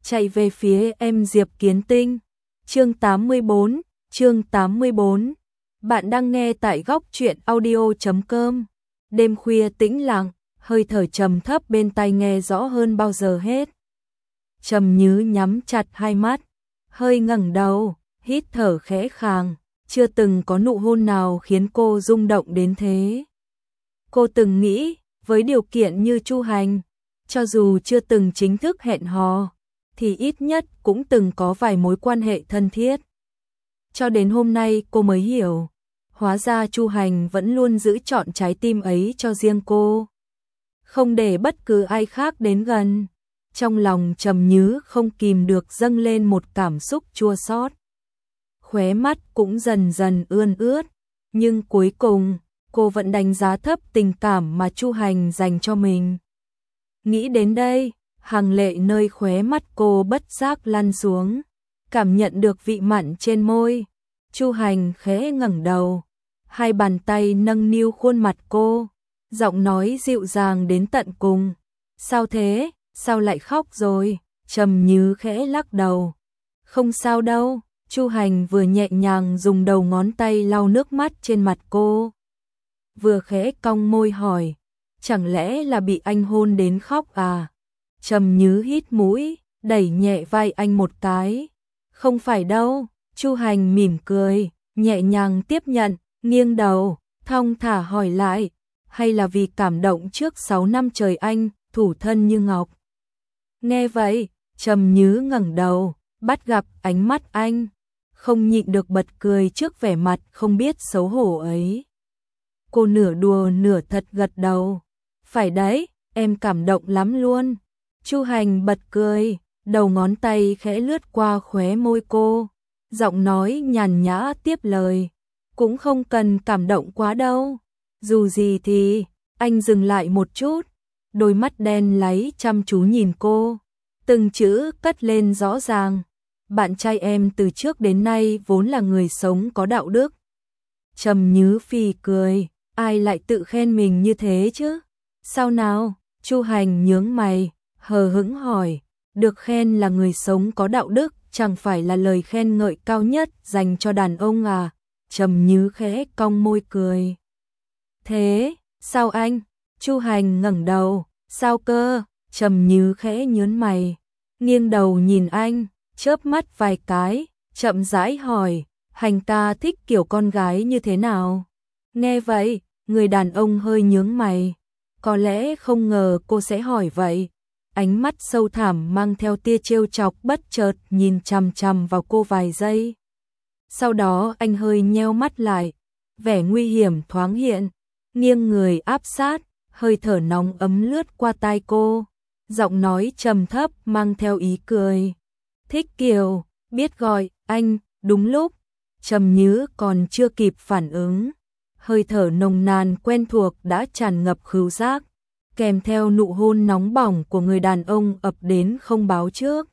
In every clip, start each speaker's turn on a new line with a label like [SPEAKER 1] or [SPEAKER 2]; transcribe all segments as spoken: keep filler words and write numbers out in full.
[SPEAKER 1] chạy về phía em Diệp Kiến Tinh. Chương tám mươi bốn, chương tám mươi bốn. Bạn đang nghe tại góc truyện audio chấm com. Đêm khuya tĩnh lặng, hơi thở trầm thấp bên tai nghe rõ hơn bao giờ hết. Trầm Như nhắm chặt hai mắt, hơi ngẩng đầu, hít thở khẽ khàng, chưa từng có nụ hôn nào khiến cô rung động đến thế. Cô từng nghĩ, với điều kiện như Chu Hành, cho dù chưa từng chính thức hẹn hò, thì ít nhất cũng từng có vài mối quan hệ thân thiết. Cho đến hôm nay cô mới hiểu, hóa ra Chu Hành vẫn luôn giữ trọn trái tim ấy cho riêng cô, không để bất cứ ai khác đến gần. Trong lòng Trầm Như không kìm được dâng lên một cảm xúc chua xót. Khóe mắt cũng dần dần ươn ướt, nhưng cuối cùng cô vẫn đánh giá thấp tình cảm mà Chu Hành dành cho mình. Nghĩ đến đây, hàng lệ nơi khóe mắt cô bất giác lăn xuống, cảm nhận được vị mặn trên môi. Chu Hành khẽ ngẩng đầu, hai bàn tay nâng niu khuôn mặt cô, giọng nói dịu dàng đến tận cùng. Sao thế, sao lại khóc rồi? Trầm Như khẽ lắc đầu. Không sao đâu. Chu Hành vừa nhẹ nhàng dùng đầu ngón tay lau nước mắt trên mặt cô, vừa khẽ cong môi hỏi, chẳng lẽ là bị anh hôn đến khóc à? Trầm Như hít mũi, đẩy nhẹ vai anh một cái. Không phải đâu. Chu Hành mỉm cười, nhẹ nhàng tiếp nhận, nghiêng đầu, thong thả hỏi lại, hay là vì cảm động trước sáu năm trời anh thủ thân như ngọc? Nghe vậy, Trầm Như ngẩng đầu, bắt gặp ánh mắt anh, không nhịn được bật cười trước vẻ mặt không biết xấu hổ ấy. Cô nửa đùa nửa thật gật đầu. Phải đấy, em cảm động lắm luôn. Chu Hành bật cười, đầu ngón tay khẽ lướt qua khóe môi cô, giọng nói nhàn nhã tiếp lời. Cũng không cần cảm động quá đâu. Dù gì thì, anh dừng lại một chút, đôi mắt đen láy chăm chú nhìn cô, từng chữ cất lên rõ ràng. Bạn trai em từ trước đến nay vốn là người sống có đạo đức. Trầm Như phì cười, ai lại tự khen mình như thế chứ? Sao nào? Chu Hành nhướng mày, hờ hững hỏi, được khen là người sống có đạo đức chẳng phải là lời khen ngợi cao nhất dành cho đàn ông à? Trầm Như khẽ cong môi cười. Thế, sao anh? Chu Hành ngẩng đầu, sao cơ? Trầm Như khẽ nhướng mày, nghiêng đầu nhìn anh, chớp mắt vài cái, chậm rãi hỏi, Hành ca thích kiểu con gái như thế nào? Nghe vậy, người đàn ông hơi nhướng mày, có lẽ không ngờ cô sẽ hỏi vậy. Ánh mắt sâu thẳm mang theo tia trêu chọc bất chợt nhìn chằm chằm vào cô vài giây. Sau đó anh hơi nheo mắt lại, vẻ nguy hiểm thoáng hiện, nghiêng người áp sát, hơi thở nóng ấm lướt qua tai cô, giọng nói trầm thấp mang theo ý cười. Thích kiểu, biết gọi anh, đúng lúc. Trầm Như còn chưa kịp phản ứng, hơi thở nồng nàn quen thuộc đã tràn ngập khứu giác, kèm theo nụ hôn nóng bỏng của người đàn ông ập đến không báo trước.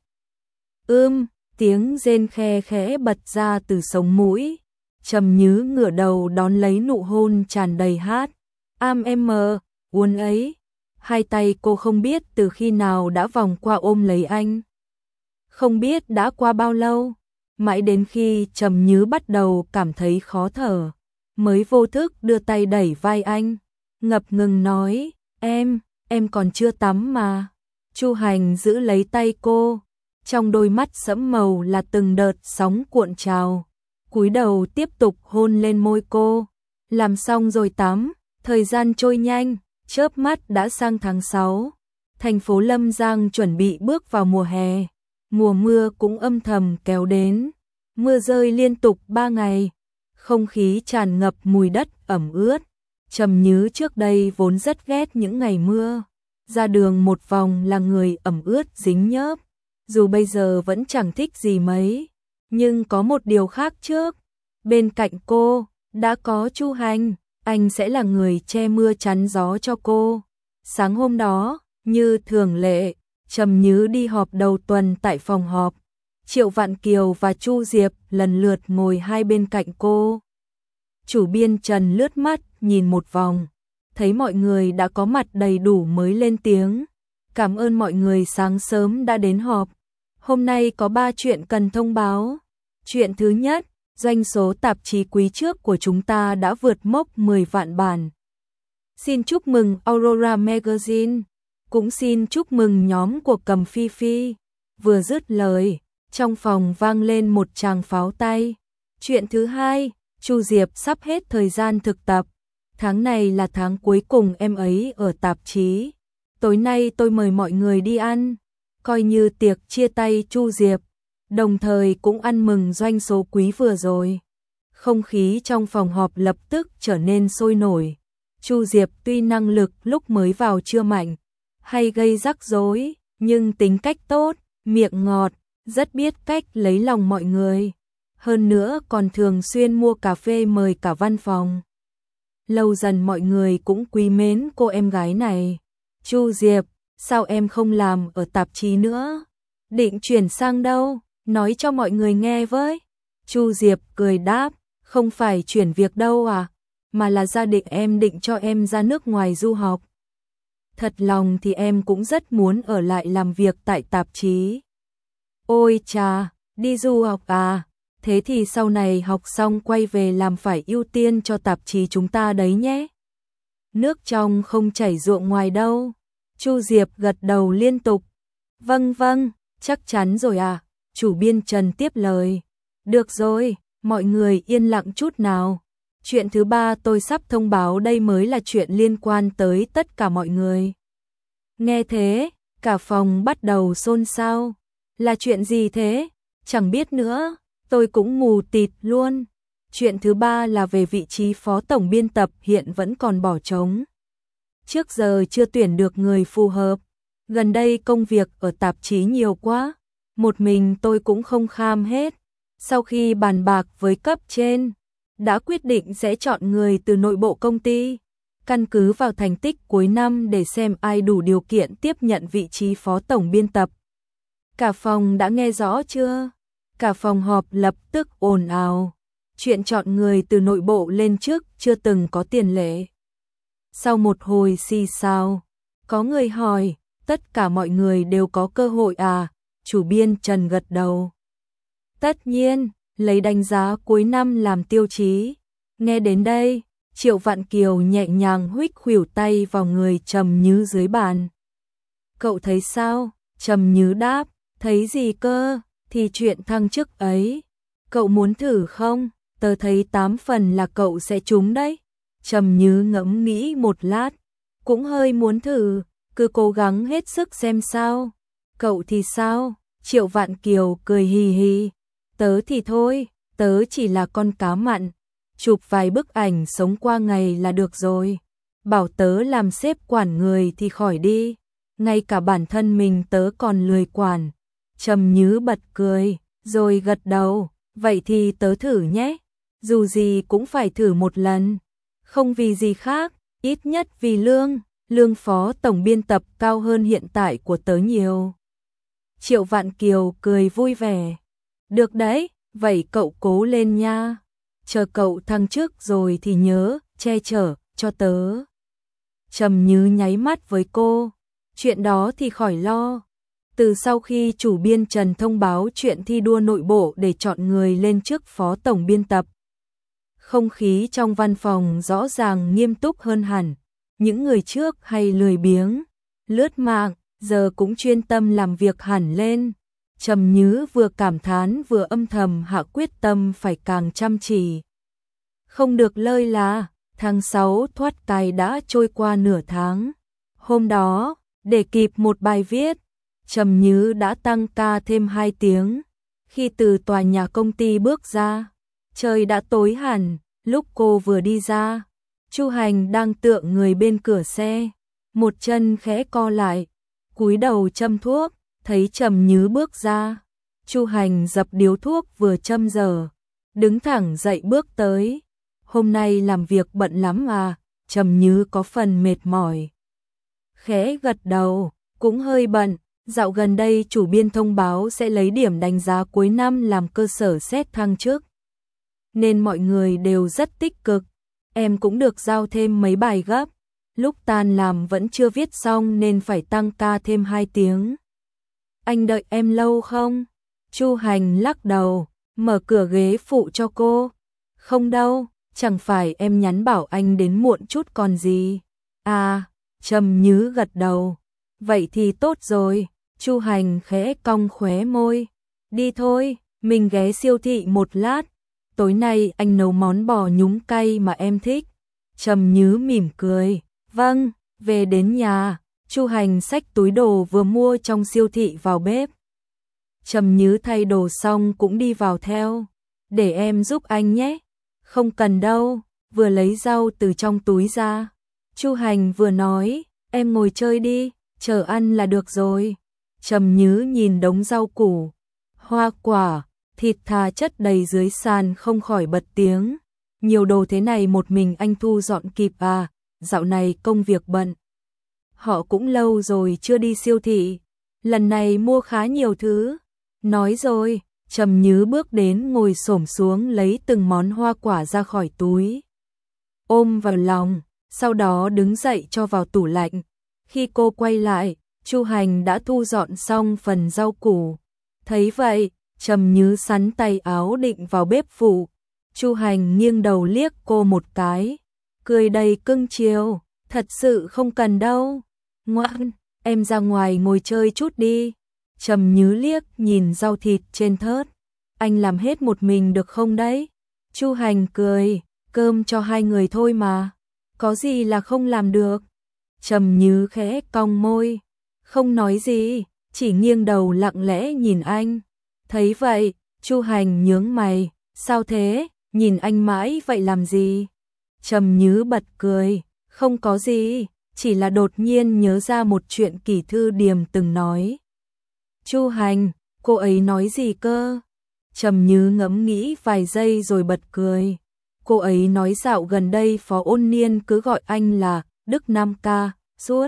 [SPEAKER 1] Ưm, tiếng rên khe khẽ bật ra từ sống mũi. Trầm Như ngửa đầu đón lấy nụ hôn tràn đầy hát. Am em mờ, uốn ấy. Hai tay cô không biết từ khi nào đã vòng qua ôm lấy anh. Không biết đã qua bao lâu, mãi đến khi Trầm Như bắt đầu cảm thấy khó thở, mới vô thức đưa tay đẩy vai anh, ngập ngừng nói, em, em còn chưa tắm mà. Chu Hành giữ lấy tay cô, trong đôi mắt sẫm màu là từng đợt sóng cuộn trào, cúi đầu tiếp tục hôn lên môi cô. Làm xong rồi tắm, thời gian trôi nhanh, chớp mắt đã sang tháng sáu. Thành phố Lâm Giang chuẩn bị bước vào mùa hè, mùa mưa cũng âm thầm kéo đến. Mưa rơi liên tục ba ngày, không khí tràn ngập mùi đất ẩm ướt. Trầm Như trước đây vốn rất ghét những ngày mưa, ra đường một vòng là người ẩm ướt dính nhớp. Dù bây giờ vẫn chẳng thích gì mấy, nhưng có một điều khác trước. Bên cạnh cô, đã có Chu Hành, anh sẽ là người che mưa chắn gió cho cô. Sáng hôm đó, như thường lệ, Trầm Như đi họp đầu tuần tại phòng họp. Triệu Vạn Kiều và Chu Diệp lần lượt ngồi hai bên cạnh cô. Chủ biên Trần lướt mắt nhìn một vòng, thấy mọi người đã có mặt đầy đủ mới lên tiếng. Cảm ơn mọi người sáng sớm đã đến họp. Hôm nay có ba chuyện cần thông báo. Chuyện thứ nhất, doanh số tạp chí quý trước của chúng ta đã vượt mốc mười vạn bản. Xin chúc mừng Aurora Magazine, cũng xin chúc mừng nhóm của Cầm Phi Phi. Vừa dứt lời, trong phòng vang lên một tràng pháo tay. Chuyện thứ hai, Chu Diệp sắp hết thời gian thực tập. Tháng này là tháng cuối cùng em ấy ở tạp chí. Tối nay tôi mời mọi người đi ăn, coi như tiệc chia tay Chu Diệp, đồng thời cũng ăn mừng doanh số quý vừa rồi. Không khí trong phòng họp lập tức trở nên sôi nổi. Chu Diệp tuy năng lực lúc mới vào chưa mạnh, hay gây rắc rối, nhưng tính cách tốt, miệng ngọt, rất biết cách lấy lòng mọi người. Hơn nữa còn thường xuyên mua cà phê mời cả văn phòng. Lâu dần mọi người cũng quý mến cô em gái này. Chu Diệp, sao em không làm ở tạp chí nữa? Định chuyển sang đâu? Nói cho mọi người nghe với. Chu Diệp cười đáp, không phải chuyển việc đâu à, mà là gia đình em định cho em ra nước ngoài du học. Thật lòng thì em cũng rất muốn ở lại làm việc tại tạp chí. Ôi chà, đi du học à? Thế thì sau này học xong quay về làm phải ưu tiên cho tạp chí chúng ta đấy nhé. Nước trong không chảy ruộng ngoài đâu. Chu Diệp gật đầu liên tục. Vâng vâng, chắc chắn rồi à. Chủ biên Trần tiếp lời. Được rồi, mọi người yên lặng chút nào. Chuyện thứ ba tôi sắp thông báo đây mới là chuyện liên quan tới tất cả mọi người. Nghe thế, cả phòng bắt đầu xôn xao. Là chuyện gì thế? Chẳng biết nữa, tôi cũng mù tịt luôn. Chuyện thứ ba là về vị trí phó tổng biên tập hiện vẫn còn bỏ trống. Trước giờ chưa tuyển được người phù hợp. Gần đây công việc ở tạp chí nhiều quá, một mình tôi cũng không kham hết. Sau khi bàn bạc với cấp trên, đã quyết định sẽ chọn người từ nội bộ công ty, căn cứ vào thành tích cuối năm để xem ai đủ điều kiện tiếp nhận vị trí phó tổng biên tập. Cả phòng đã nghe rõ chưa? Cả phòng họp lập tức ồn ào. Chuyện chọn người từ nội bộ lên trước chưa từng có tiền lệ. Sau một hồi xì xào, có người hỏi, tất cả mọi người đều có cơ hội à? Chủ biên Trần gật đầu. Tất nhiên, lấy đánh giá cuối năm làm tiêu chí. Nghe đến đây, Triệu Vạn Kiều nhẹ nhàng huých khuỷu tay vào người Trầm Nhứ dưới bàn. Cậu thấy sao? Trầm Nhứ đáp, thấy gì cơ? Thì chuyện thăng chức ấy. Cậu muốn thử không? Tớ thấy tám phần là cậu sẽ trúng đấy. Trầm Nhứ ngẫm nghĩ một lát, cũng hơi muốn thử, cứ cố gắng hết sức xem sao. Cậu thì sao? Triệu Vạn Kiều cười hì hì. Tớ thì thôi, tớ chỉ là con cá mặn, chụp vài bức ảnh sống qua ngày là được rồi. Bảo tớ làm sếp quản người thì khỏi đi, ngay cả bản thân mình tớ còn lười quản. Trầm Nhứ bật cười, rồi gật đầu, vậy thì tớ thử nhé. Dù gì cũng phải thử một lần, không vì gì khác, ít nhất vì lương, lương phó tổng biên tập cao hơn hiện tại của tớ nhiều. Triệu Vạn Kiều cười vui vẻ. Được đấy, vậy cậu cố lên nha. Chờ cậu thăng chức rồi thì nhớ, che chở, cho tớ. Trầm Nhứ nháy mắt với cô. Chuyện đó thì khỏi lo. Từ sau khi chủ biên Trần thông báo chuyện thi đua nội bộ để chọn người lên chức phó tổng biên tập, không khí trong văn phòng rõ ràng nghiêm túc hơn hẳn. Những người trước hay lười biếng, lướt mạng, giờ cũng chuyên tâm làm việc hẳn lên. Trầm Nhứ vừa cảm thán vừa âm thầm hạ quyết tâm phải càng chăm chỉ. Không được lơi là, tháng sáu thoát cái đã trôi qua nửa tháng. Hôm đó, để kịp một bài viết, Trầm Nhứ đã tăng ca thêm hai tiếng. Khi từ tòa nhà công ty bước ra, trời đã tối hẳn. Lúc cô vừa đi ra, Chu Hành đang tựa người bên cửa xe, một chân khẽ co lại, cúi đầu châm thuốc. Thấy Trầm Nhứ bước ra, Chu Hành dập điếu thuốc vừa châm dở, đứng thẳng dậy bước tới. Hôm nay làm việc bận lắm à? Trầm Nhứ có phần mệt mỏi. Khẽ gật đầu, cũng hơi bận. Dạo gần đây chủ biên thông báo sẽ lấy điểm đánh giá cuối năm làm cơ sở xét thăng chức, nên mọi người đều rất tích cực. Em cũng được giao thêm mấy bài gấp. Lúc tan làm vẫn chưa viết xong nên phải tăng ca thêm hai tiếng. anh đợi em lâu không? Chu Hành lắc đầu, mở cửa ghế phụ cho cô. Không đâu, chẳng phải em nhắn bảo anh đến muộn chút còn gì. À, Trầm Nhứ gật đầu. Vậy thì tốt rồi. Chu Hành khẽ cong khóe môi. Đi thôi, mình ghé siêu thị một lát. Tối nay anh nấu món bò nhúng cay mà em thích. Trầm Nhứ mỉm cười. Vâng, về đến nhà, Chu Hành xách túi đồ vừa mua trong siêu thị vào bếp. Trầm Nhứ thay đồ xong cũng đi vào theo. Để em giúp anh nhé. Không cần đâu, vừa lấy rau từ trong túi ra. Chu Hành vừa nói, em ngồi chơi đi, chờ ăn là được rồi. Trầm Nhứ nhìn đống rau củ, hoa quả, thịt thà chất đầy dưới sàn không khỏi bật tiếng. Nhiều đồ thế này một mình anh thu dọn kịp à, dạo này công việc bận. Họ cũng lâu rồi chưa đi siêu thị, lần này mua khá nhiều thứ. Nói rồi, Trầm Nhứ bước đến ngồi xổm xuống lấy từng món hoa quả ra khỏi túi. Ôm vào lòng, sau đó đứng dậy cho vào tủ lạnh. Khi cô quay lại, Chu Hành đã thu dọn xong phần rau củ. Thấy vậy, Trầm Nhứ sắn tay áo định vào bếp phụ. Chu Hành nghiêng đầu liếc cô một cái, cười đầy cưng chiều, thật sự không cần đâu. Ngoan, em ra ngoài ngồi chơi chút đi. Trầm Nhứ liếc nhìn rau thịt trên thớt. Anh làm hết một mình được không đấy? Chu Hành cười, cơm cho hai người thôi mà. Có gì là không làm được? Trầm Nhứ khẽ cong môi, không nói gì, chỉ nghiêng đầu lặng lẽ nhìn anh. Thấy vậy, Chu Hành nhướng mày, sao thế, nhìn anh mãi vậy làm gì? Trầm Nhứ bật cười, không có gì, chỉ là đột nhiên nhớ ra một chuyện Kỷ Thư Điềm từng nói. Chu Hành, cô ấy nói gì cơ? Trầm Nhứ ngẫm nghĩ vài giây rồi bật cười. Cô ấy nói dạo gần đây Phó Ôn Niên cứ gọi anh là Đức Nam Ca, suốt.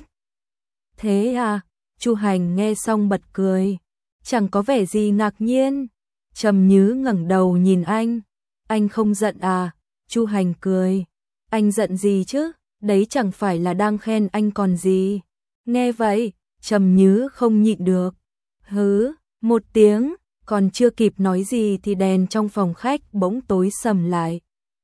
[SPEAKER 1] Thế à? Chu Hành nghe xong bật cười. Chẳng có vẻ gì ngạc nhiên. Trầm Nhứ ngẩng đầu nhìn anh. Anh không giận à? Chu Hành cười. Anh giận gì chứ? Đấy chẳng phải là đang khen anh còn gì. Nghe vậy, Trầm Nhứ không nhịn được. Hứ, một tiếng, còn chưa kịp nói gì thì đèn trong phòng khách bỗng tối sầm lại.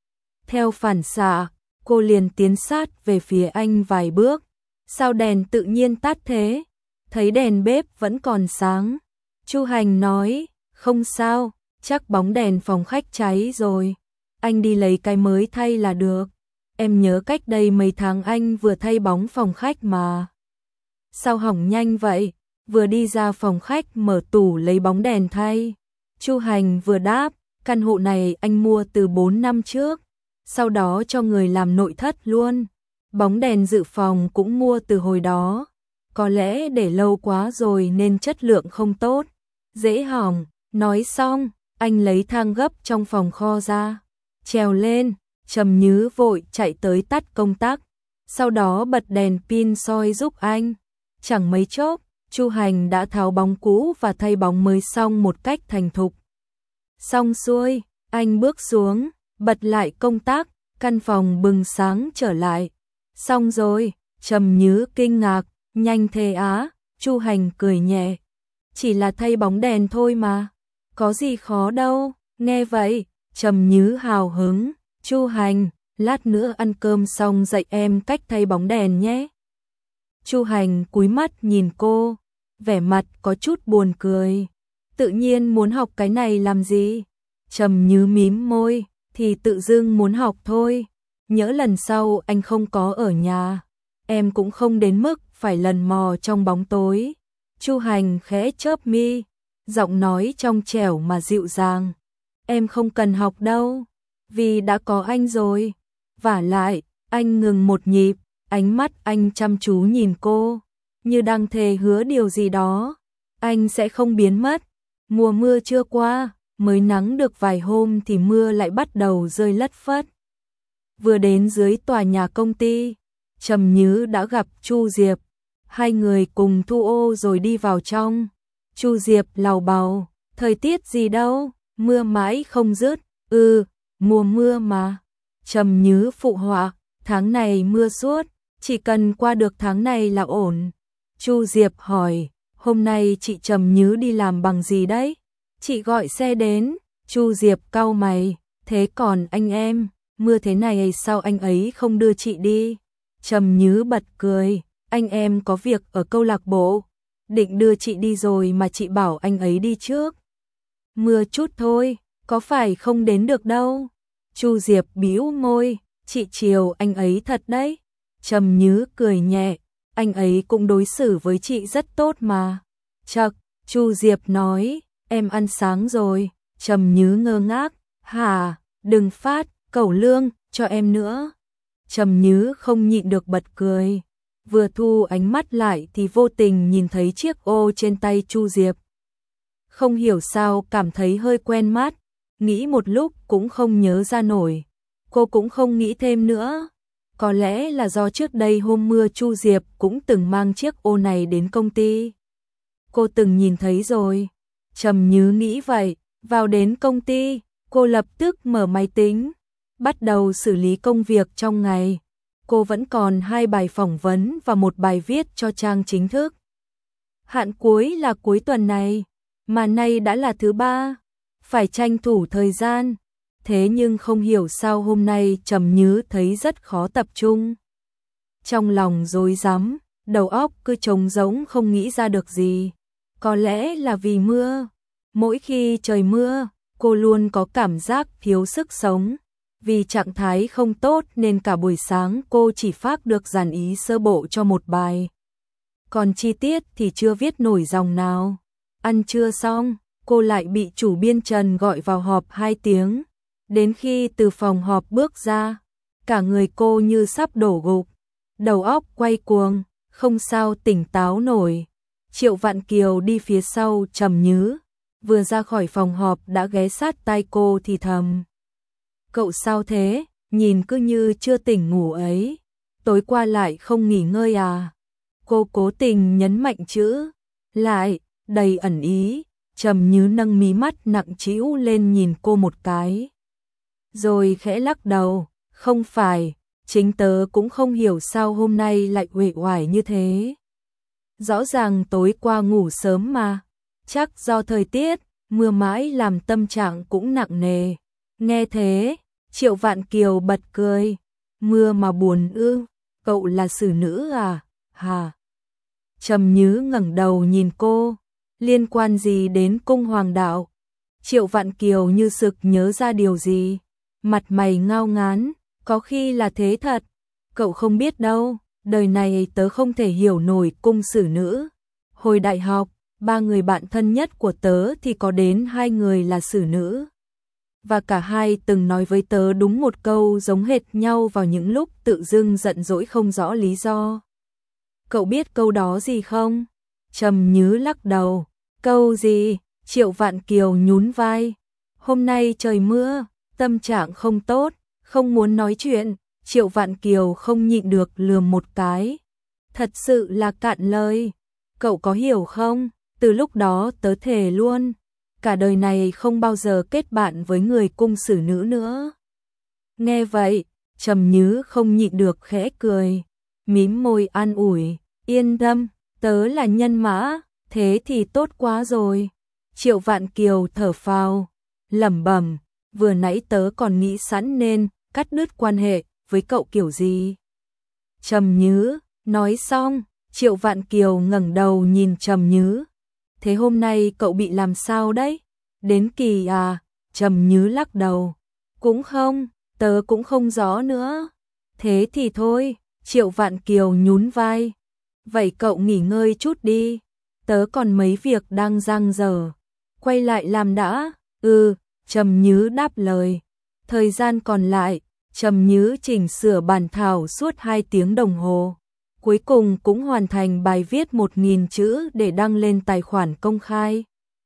[SPEAKER 1] Theo phản xạ, cô liền tiến sát về phía anh vài bước. Sao đèn tự nhiên tắt thế? Thấy đèn bếp vẫn còn sáng. Chu Hành nói, không sao, chắc bóng đèn phòng khách cháy rồi. Anh đi lấy cái mới thay là được. Em nhớ cách đây mấy tháng anh vừa thay bóng phòng khách mà. Sao hỏng nhanh vậy? Vừa đi ra phòng khách mở tủ lấy bóng đèn thay. Chu Hành vừa đáp, căn hộ này anh mua từ bốn năm trước, sau đó cho người làm nội thất luôn. Bóng đèn dự phòng cũng mua từ hồi đó. Có lẽ để lâu quá rồi nên chất lượng không tốt, dễ hỏng. Nói xong, anh lấy thang gấp trong phòng kho ra, trèo lên. Trầm Nhứ vội chạy tới tắt công tắc, sau đó bật đèn pin soi giúp anh. Chẳng mấy chốc, Chu Hành đã tháo bóng cũ và thay bóng mới xong một cách thành thục. Xong xuôi, anh bước xuống, bật lại công tắc, căn phòng bừng sáng trở lại. Xong rồi, Trầm Nhứ kinh ngạc, nhanh thế á? Chu Hành cười nhẹ. Chỉ là thay bóng đèn thôi mà, có gì khó đâu. Nghe vậy, Trầm Nhứ hào hứng. Chu Hành, lát nữa ăn cơm xong dạy em cách thay bóng đèn nhé. Chu Hành cúi mắt nhìn cô, vẻ mặt có chút buồn cười. Tự nhiên muốn học cái này làm gì? Trầm Nhứ mím môi, thì tự dưng muốn học thôi. Nhỡ lần sau anh không có ở nhà, em cũng không đến mức phải lần mò trong bóng tối. Chu Hành khẽ chớp mi, giọng nói trong trẻo mà dịu dàng. Em không cần học đâu, vì đã có anh rồi. Vả lại, anh ngừng một nhịp, ánh mắt anh chăm chú nhìn cô, như đang thề hứa điều gì đó. Anh sẽ không biến mất. Mùa mưa chưa qua, mới nắng được vài hôm thì mưa lại bắt đầu rơi lất phất. Vừa đến dưới tòa nhà công ty, Trầm Nhứ đã gặp Chu Diệp. Hai người cùng thu ô rồi đi vào trong. Chu Diệp lào bào, thời tiết gì đâu, mưa mãi không dứt. Ừ, mùa mưa mà. Trầm Nhứ phụ họa, tháng này mưa suốt, chỉ cần qua được tháng này là ổn. Chu Diệp hỏi, hôm nay chị Trầm Nhứ đi làm bằng gì đấy? Chị gọi xe đến. Chu Diệp cau mày, thế còn anh em, mưa thế này sao anh ấy không đưa chị đi? Trầm Nhứ bật cười, anh em có việc ở câu lạc bộ, định đưa chị đi rồi mà chị bảo anh ấy đi trước. Mưa chút thôi, có phải không đến được đâu. Chu Diệp bĩu môi, chị chiều anh ấy thật đấy. Trầm Nhứ cười nhẹ, anh ấy cũng đối xử với chị rất tốt mà. Chậc, Chu Diệp nói, em ăn sáng rồi. Trầm Nhứ ngơ ngác, hả, đừng phát, cẩu lương, cho em nữa. Trầm Nhứ không nhịn được bật cười, vừa thu ánh mắt lại thì vô tình nhìn thấy chiếc ô trên tay Chu Diệp. Không hiểu sao cảm thấy hơi quen mắt, nghĩ một lúc cũng không nhớ ra nổi. Cô cũng không nghĩ thêm nữa. Có lẽ là do trước đây hôm mưa Chu Diệp cũng từng mang chiếc ô này đến công ty. Cô từng nhìn thấy rồi. Trầm Nhứ nghĩ vậy, vào đến công ty, cô lập tức mở máy tính, bắt đầu xử lý công việc trong ngày. Cô vẫn còn hai bài phỏng vấn và một bài viết cho trang chính thức. Hạn cuối là cuối tuần này, mà nay đã là thứ ba, phải tranh thủ thời gian. Thế nhưng không hiểu sao hôm nay Trầm Nhứ thấy rất khó tập trung. Trong lòng rối rắm, đầu óc cứ trống rỗng không nghĩ ra được gì. Có lẽ là vì mưa. Mỗi khi trời mưa, cô luôn có cảm giác thiếu sức sống. Vì trạng thái không tốt nên cả buổi sáng cô chỉ phác được dàn ý sơ bộ cho một bài. Còn chi tiết thì chưa viết nổi dòng nào. Ăn trưa xong, cô lại bị chủ biên Trần gọi vào họp hai tiếng. Đến khi từ phòng họp bước ra, cả người cô như sắp đổ gục. Đầu óc quay cuồng, không sao tỉnh táo nổi. Triệu Vạn Kiều đi phía sau Trầm Nhứ, vừa ra khỏi phòng họp đã ghé sát tai cô thì thầm. Cậu sao thế, nhìn cứ như chưa tỉnh ngủ ấy, tối qua lại không nghỉ ngơi à? Cô cố tình nhấn mạnh chữ lại, đầy ẩn ý. Trầm Nhứ nâng mí mắt nặng trĩu lên nhìn cô một cái, rồi khẽ lắc đầu, không phải, chính tớ cũng không hiểu sao hôm nay lại uể oải như thế. Rõ ràng tối qua ngủ sớm mà, chắc do thời tiết, mưa mãi làm tâm trạng cũng nặng nề. Nghe thế, Triệu Vạn Kiều bật cười, mưa mà buồn ư, cậu là xử nữ à, hả? Trầm Nhứ ngẩng đầu nhìn cô, liên quan gì đến cung hoàng đạo? Triệu Vạn Kiều như sực nhớ ra điều gì, mặt mày ngao ngán, có khi là thế thật, cậu không biết đâu, đời này tớ không thể hiểu nổi cung xử nữ. Hồi đại học, ba người bạn thân nhất của tớ thì có đến hai người là xử nữ. Và cả hai từng nói với tớ đúng một câu giống hệt nhau vào những lúc tự dưng giận dỗi không rõ lý do. Cậu biết câu đó gì không? Trầm Nhứ lắc đầu. Câu gì? Triệu Vạn Kiều nhún vai. Hôm nay trời mưa, tâm trạng không tốt, không muốn nói chuyện. Triệu Vạn Kiều không nhịn được lườm một cái. Thật sự là cạn lời. Cậu có hiểu không? Từ lúc đó tớ thề luôn, cả đời này không bao giờ kết bạn với người cung xử nữ nữa. Nghe vậy, Trầm Nhứ không nhịn được khẽ cười, mím môi an ủi, yên tâm, tớ là nhân mã, thế thì tốt quá rồi. Triệu Vạn Kiều thở phào, lẩm bẩm, vừa nãy tớ còn nghĩ sẵn nên cắt đứt quan hệ với cậu kiểu gì. Trầm Nhứ, nói xong, Triệu Vạn Kiều ngẩng đầu nhìn Trầm Nhứ. Thế hôm nay cậu bị làm sao đấy? Đến kỳ à? Trầm Nhứ lắc đầu. Cũng không, tớ cũng không rõ nữa. Thế thì thôi, Triệu Vạn Kiều nhún vai. Vậy cậu nghỉ ngơi chút đi. Tớ còn mấy việc đang dang dở. Quay lại làm đã. Ừ, Trầm Nhứ đáp lời. Thời gian còn lại, Trầm Nhứ chỉnh sửa bản thảo suốt hai tiếng đồng hồ. Cuối cùng cũng hoàn thành bài viết một nghìn chữ để đăng lên tài khoản công khai.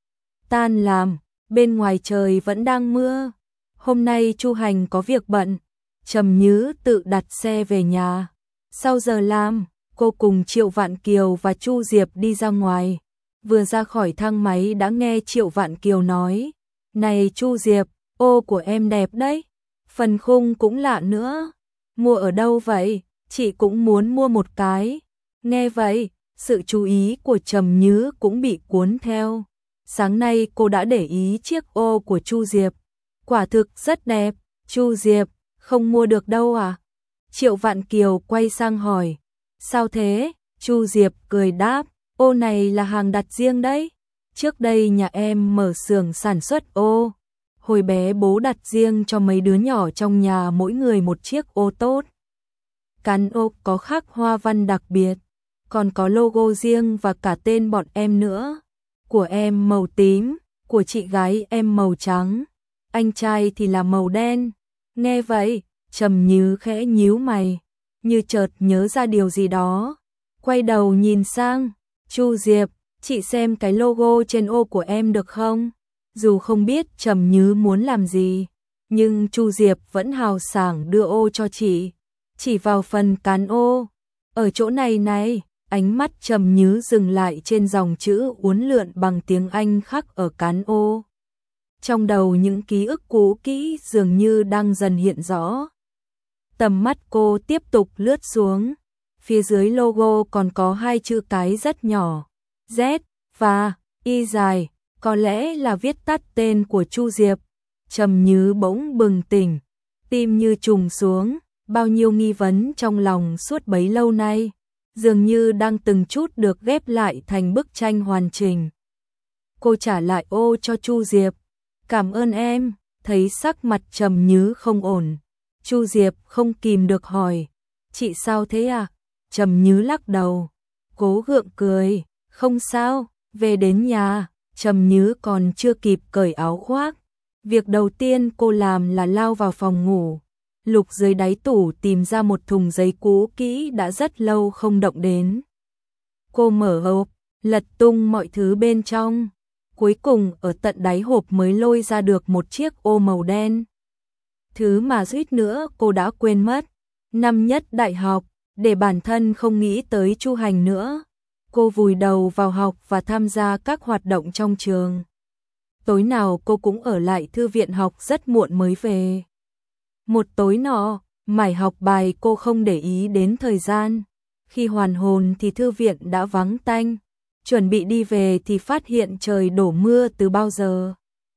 [SPEAKER 1] Tan làm, bên ngoài trời vẫn đang mưa. Hôm nay Chu Hành có việc bận, Trầm Nhứ tự đặt xe về nhà. Sau giờ làm, cô cùng Triệu Vạn Kiều và Chu Diệp đi ra ngoài. Vừa ra khỏi thang máy đã nghe Triệu Vạn Kiều nói, này Chu Diệp, ô của em đẹp đấy, phần khung cũng lạ nữa. Mua ở đâu vậy? Chị cũng muốn mua một cái. Nghe vậy, Sự chú ý của Trầm Nhứ cũng bị cuốn theo. Sáng nay cô đã để ý chiếc ô của Chu Diệp. Quả thực rất đẹp. Chu Diệp, không mua được đâu à? Triệu Vạn Kiều quay sang hỏi. Sao thế? Chu Diệp cười đáp. Ô này là hàng đặt riêng đấy. Trước đây nhà em mở xưởng sản xuất ô. Hồi bé bố đặt riêng cho mấy đứa nhỏ trong nhà mỗi người một chiếc ô tốt. Cán ô có khắc hoa văn đặc biệt. Còn có logo riêng và cả tên bọn em nữa. Của em màu tím, của chị gái em màu trắng. Anh trai thì là màu đen. Nghe vậy, Trầm Nhứ khẽ nhíu mày, như chợt nhớ ra điều gì đó. Quay đầu nhìn sang, Chu Diệp, chị xem cái logo trên ô của em được không? Dù không biết Trầm Nhứ muốn làm gì, nhưng Chu Diệp vẫn hào sảng đưa ô cho chị. Chỉ vào phần cán ô. Ở chỗ này này, ánh mắt Trầm Nhứ dừng lại trên dòng chữ uốn lượn bằng tiếng Anh khắc ở cán ô. Trong đầu những ký ức cũ kỹ dường như đang dần hiện rõ. Tầm mắt cô tiếp tục lướt xuống. Phía dưới logo còn có hai chữ cái rất nhỏ. Z và Y dài. Có lẽ là viết tắt tên của Chu Diệp. Trầm Nhứ bỗng bừng tỉnh. Tim như trùng xuống. Bao nhiêu nghi vấn trong lòng suốt bấy lâu nay. Dường như đang từng chút được ghép lại thành bức tranh hoàn chỉnh. Cô trả lại ô cho Chu Diệp. Cảm ơn em. Thấy sắc mặt Trầm Nhứ không ổn, Chu Diệp không kìm được hỏi. Chị sao thế à? Trầm Nhứ lắc đầu. Cố gượng cười. Không sao. Về đến nhà, Trầm Nhứ còn chưa kịp cởi áo khoác. Việc đầu tiên cô làm là lao vào phòng ngủ. Lục dưới đáy tủ tìm ra một thùng giấy cũ kỹ đã rất lâu không động đến. Cô mở hộp, lật tung mọi thứ bên trong. Cuối cùng ở tận đáy hộp mới lôi ra được một chiếc ô màu đen. Thứ mà suýt nữa cô đã quên mất. Năm nhất đại học, để bản thân không nghĩ tới Chu Hành nữa. Cô vùi đầu vào học và tham gia các hoạt động trong trường. Tối nào cô cũng ở lại thư viện học rất muộn mới về. Một tối nọ, mải học bài cô không để ý đến thời gian. Khi hoàn hồn thì thư viện đã vắng tanh. Chuẩn bị đi về thì phát hiện trời đổ mưa từ bao giờ.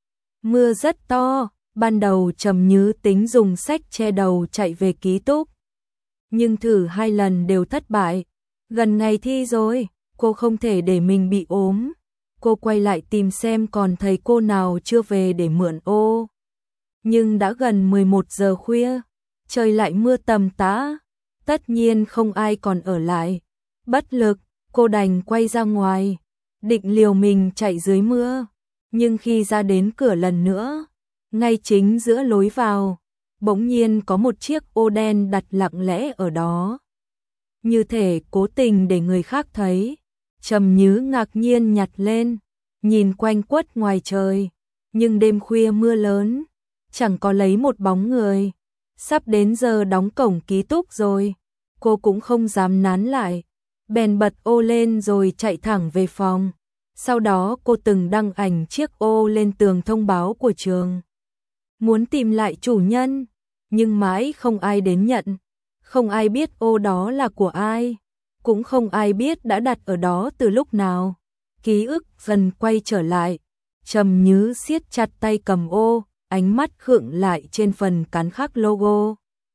[SPEAKER 1] Mưa rất to, ban đầu Trầm Nhứ tính dùng sách che đầu chạy về ký túc. Nhưng thử hai lần đều thất bại. Gần ngày thi rồi, cô không thể để mình bị ốm. Cô quay lại tìm xem còn thầy cô nào chưa về để mượn ô. Nhưng đã gần mười một giờ khuya, trời lại mưa tầm tã. Tất nhiên không ai còn ở lại. Bất lực, cô đành quay ra ngoài, định liều mình chạy dưới mưa. Nhưng khi ra đến cửa lần nữa, ngay chính giữa lối vào, bỗng nhiên có một chiếc ô đen đặt lặng lẽ ở đó. Như thể cố tình để người khác thấy. Trầm Nhứ ngạc nhiên nhặt lên, nhìn quanh quất ngoài trời. Nhưng đêm khuya mưa lớn, chẳng có lấy một bóng người. Sắp đến giờ đóng cổng ký túc rồi, cô cũng không dám nán lại. Bèn bật ô lên rồi chạy thẳng về phòng. Sau đó cô từng đăng ảnh chiếc ô lên tường thông báo của trường. Muốn tìm lại chủ nhân, nhưng mãi không ai đến nhận. Không ai biết ô đó là của ai, cũng không ai biết đã đặt ở đó từ lúc nào. Ký ức dần quay trở lại. Trầm Nhứ siết chặt tay cầm ô, ánh mắt khựng lại trên phần cán khắc logo.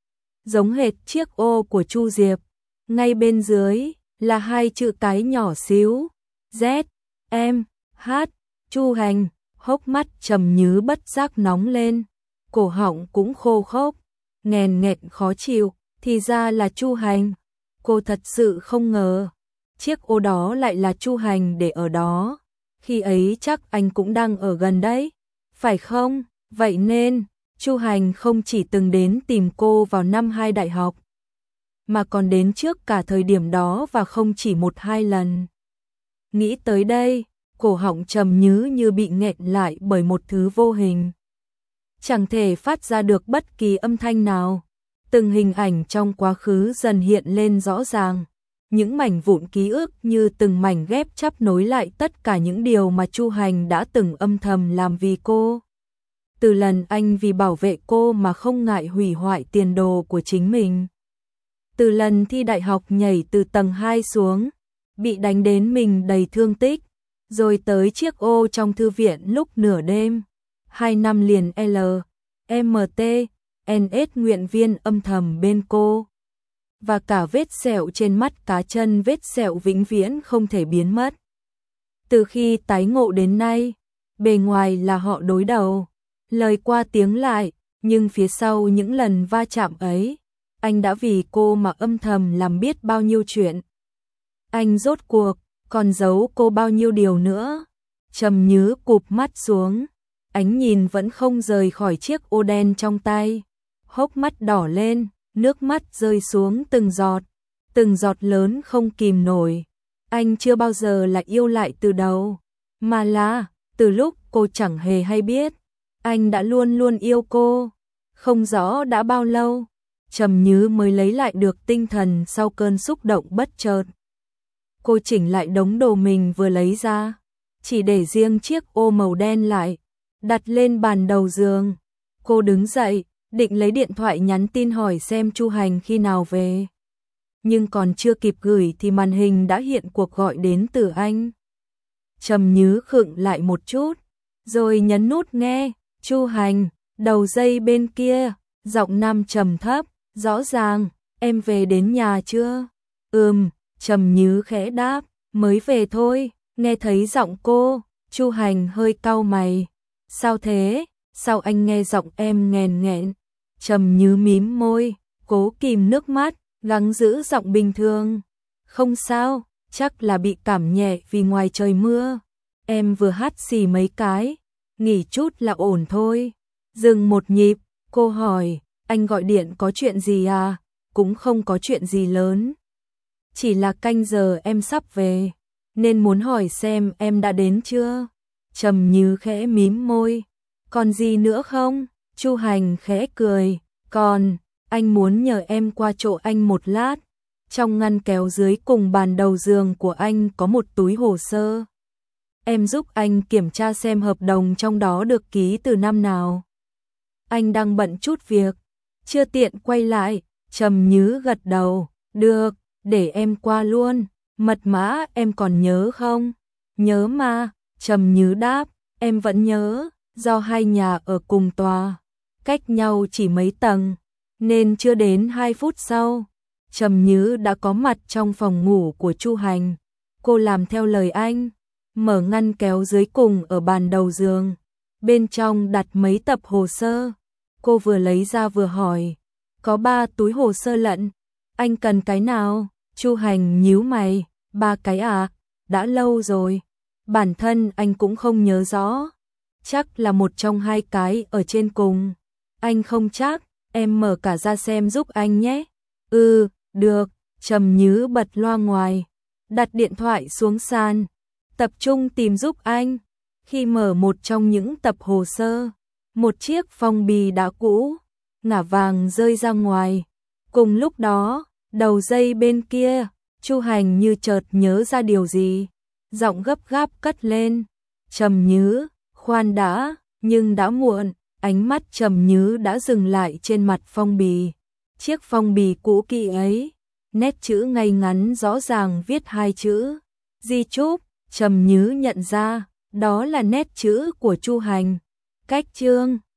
[SPEAKER 1] Giống hệt chiếc ô của Chu Diệp. Ngay bên dưới là hai chữ cái nhỏ xíu. Z, M, H, Chu Hành. Hốc mắt Trầm Nhứ bất giác nóng lên. Cổ họng cũng khô khốc, nghèn nghẹn khó chịu. Thì ra là Chu Hành. Cô thật sự không ngờ chiếc ô đó lại là Chu Hành để ở đó. Khi ấy chắc anh cũng đang ở gần đấy, phải không? Vậy nên Chu Hành không chỉ từng đến tìm cô vào năm hai đại học, mà còn đến trước cả thời điểm đó và không chỉ một hai lần. Nghĩ tới đây, cổ họng Trầm Nhứ như bị nghẹn lại bởi một thứ vô hình. Chẳng thể phát ra được bất kỳ âm thanh nào. Từng hình ảnh trong quá khứ dần hiện lên rõ ràng. Những mảnh vụn ký ức như từng mảnh ghép chắp nối lại tất cả những điều mà Chu Hành đã từng âm thầm làm vì cô. Từ lần anh vì bảo vệ cô mà không ngại hủy hoại tiền đồ của chính mình. Từ lần thi đại học nhảy từ tầng hai xuống, bị đánh đến mình đầy thương tích, rồi tới chiếc ô trong thư viện lúc nửa đêm. Hai năm liền L, M T, N S nguyện viên âm thầm bên cô. Và cả vết sẹo trên mắt cá chân, vết sẹo vĩnh viễn không thể biến mất. Từ khi tái ngộ đến nay, bề ngoài là họ đối đầu, lời qua tiếng lại, nhưng phía sau những lần va chạm ấy, anh đã vì cô mà âm thầm làm biết bao nhiêu chuyện. Anh rốt cuộc còn giấu cô bao nhiêu điều nữa. Trầm Nhứ cụp mắt xuống, ánh nhìn vẫn không rời khỏi chiếc ô đen trong tay, hốc mắt đỏ lên, nước mắt rơi xuống từng giọt, từng giọt lớn không kìm nổi. Anh chưa bao giờ lại yêu lại từ đầu, mà là từ lúc cô chẳng hề hay biết, anh đã luôn luôn yêu cô. Không rõ đã bao lâu, Trầm Nhứ mới lấy lại được tinh thần sau cơn xúc động bất chợt. Cô chỉnh lại đống đồ mình vừa lấy ra, chỉ để riêng chiếc ô màu đen lại, đặt lên bàn đầu giường. Cô đứng dậy, định lấy điện thoại nhắn tin hỏi xem Chu Hành khi nào về. Nhưng còn chưa kịp gửi thì màn hình đã hiện cuộc gọi đến từ anh. Trầm Nhứ khựng lại một chút, rồi nhấn nút nghe. Chu Hành, đầu dây bên kia, giọng nam trầm thấp, rõ ràng, em về đến nhà chưa? Ừm, Trầm Nhứ khẽ đáp, mới về thôi. Nghe thấy giọng cô, Chu Hành hơi cau mày. Sao thế? Sao anh nghe giọng em nghèn nghẹn? Trầm Nhứ mím môi, cố kìm nước mắt, gắng giữ giọng bình thường. Không sao, chắc là bị cảm nhẹ vì ngoài trời mưa. Em vừa hắt xì mấy cái, nghỉ chút là ổn thôi. Dừng một nhịp, cô hỏi, anh gọi điện có chuyện gì à? Cũng không có chuyện gì lớn. Chỉ là canh giờ em sắp về, nên muốn hỏi xem em đã đến chưa? Trầm Nhứ khẽ mím môi. Còn gì nữa không? Chu Hành khẽ cười. Còn, anh muốn nhờ em qua chỗ anh một lát. Trong ngăn kéo dưới cùng bàn đầu giường của anh có một túi hồ sơ. Em giúp anh kiểm tra xem hợp đồng trong đó được ký từ năm nào. Anh đang bận chút việc, chưa tiện quay lại. Trầm Nhứ gật đầu. Được, để em qua luôn. Mật mã em còn nhớ không? Nhớ mà, Trầm Nhứ đáp. Em vẫn nhớ, do hai nhà ở cùng tòa, cách nhau chỉ mấy tầng, nên chưa đến hai phút sau, Trầm Nhứ đã có mặt trong phòng ngủ của Chu Hành. Cô làm theo lời anh, mở ngăn kéo dưới cùng ở bàn đầu giường, bên trong đặt mấy tập hồ sơ. Cô vừa lấy ra vừa hỏi, có ba túi hồ sơ lận, anh cần cái nào? Chu Hành nhíu mày, ba cái à? Đã lâu rồi, bản thân anh cũng không nhớ rõ. Chắc là một trong hai cái ở trên cùng. Anh không chắc, em mở cả ra xem giúp anh nhé. Ừ, được. Trầm Nhứ bật loa ngoài, đặt điện thoại xuống sàn, tập trung tìm giúp anh. Khi mở một trong những tập hồ sơ, một chiếc phong bì đã cũ, ngả vàng rơi ra ngoài. Cùng lúc đó, đầu dây bên kia, Chu Hành như chợt nhớ ra điều gì, giọng gấp gáp cất lên. Trầm Nhứ, khoan đã, nhưng đã muộn. Ánh mắt Trầm Nhứ đã dừng lại trên mặt phong bì. Chiếc phong bì cũ kỹ ấy, nét chữ ngay ngắn rõ ràng viết hai chữ Di Chúc. Trầm Nhứ nhận ra, đó là nét chữ của Chu Hành. Cách chương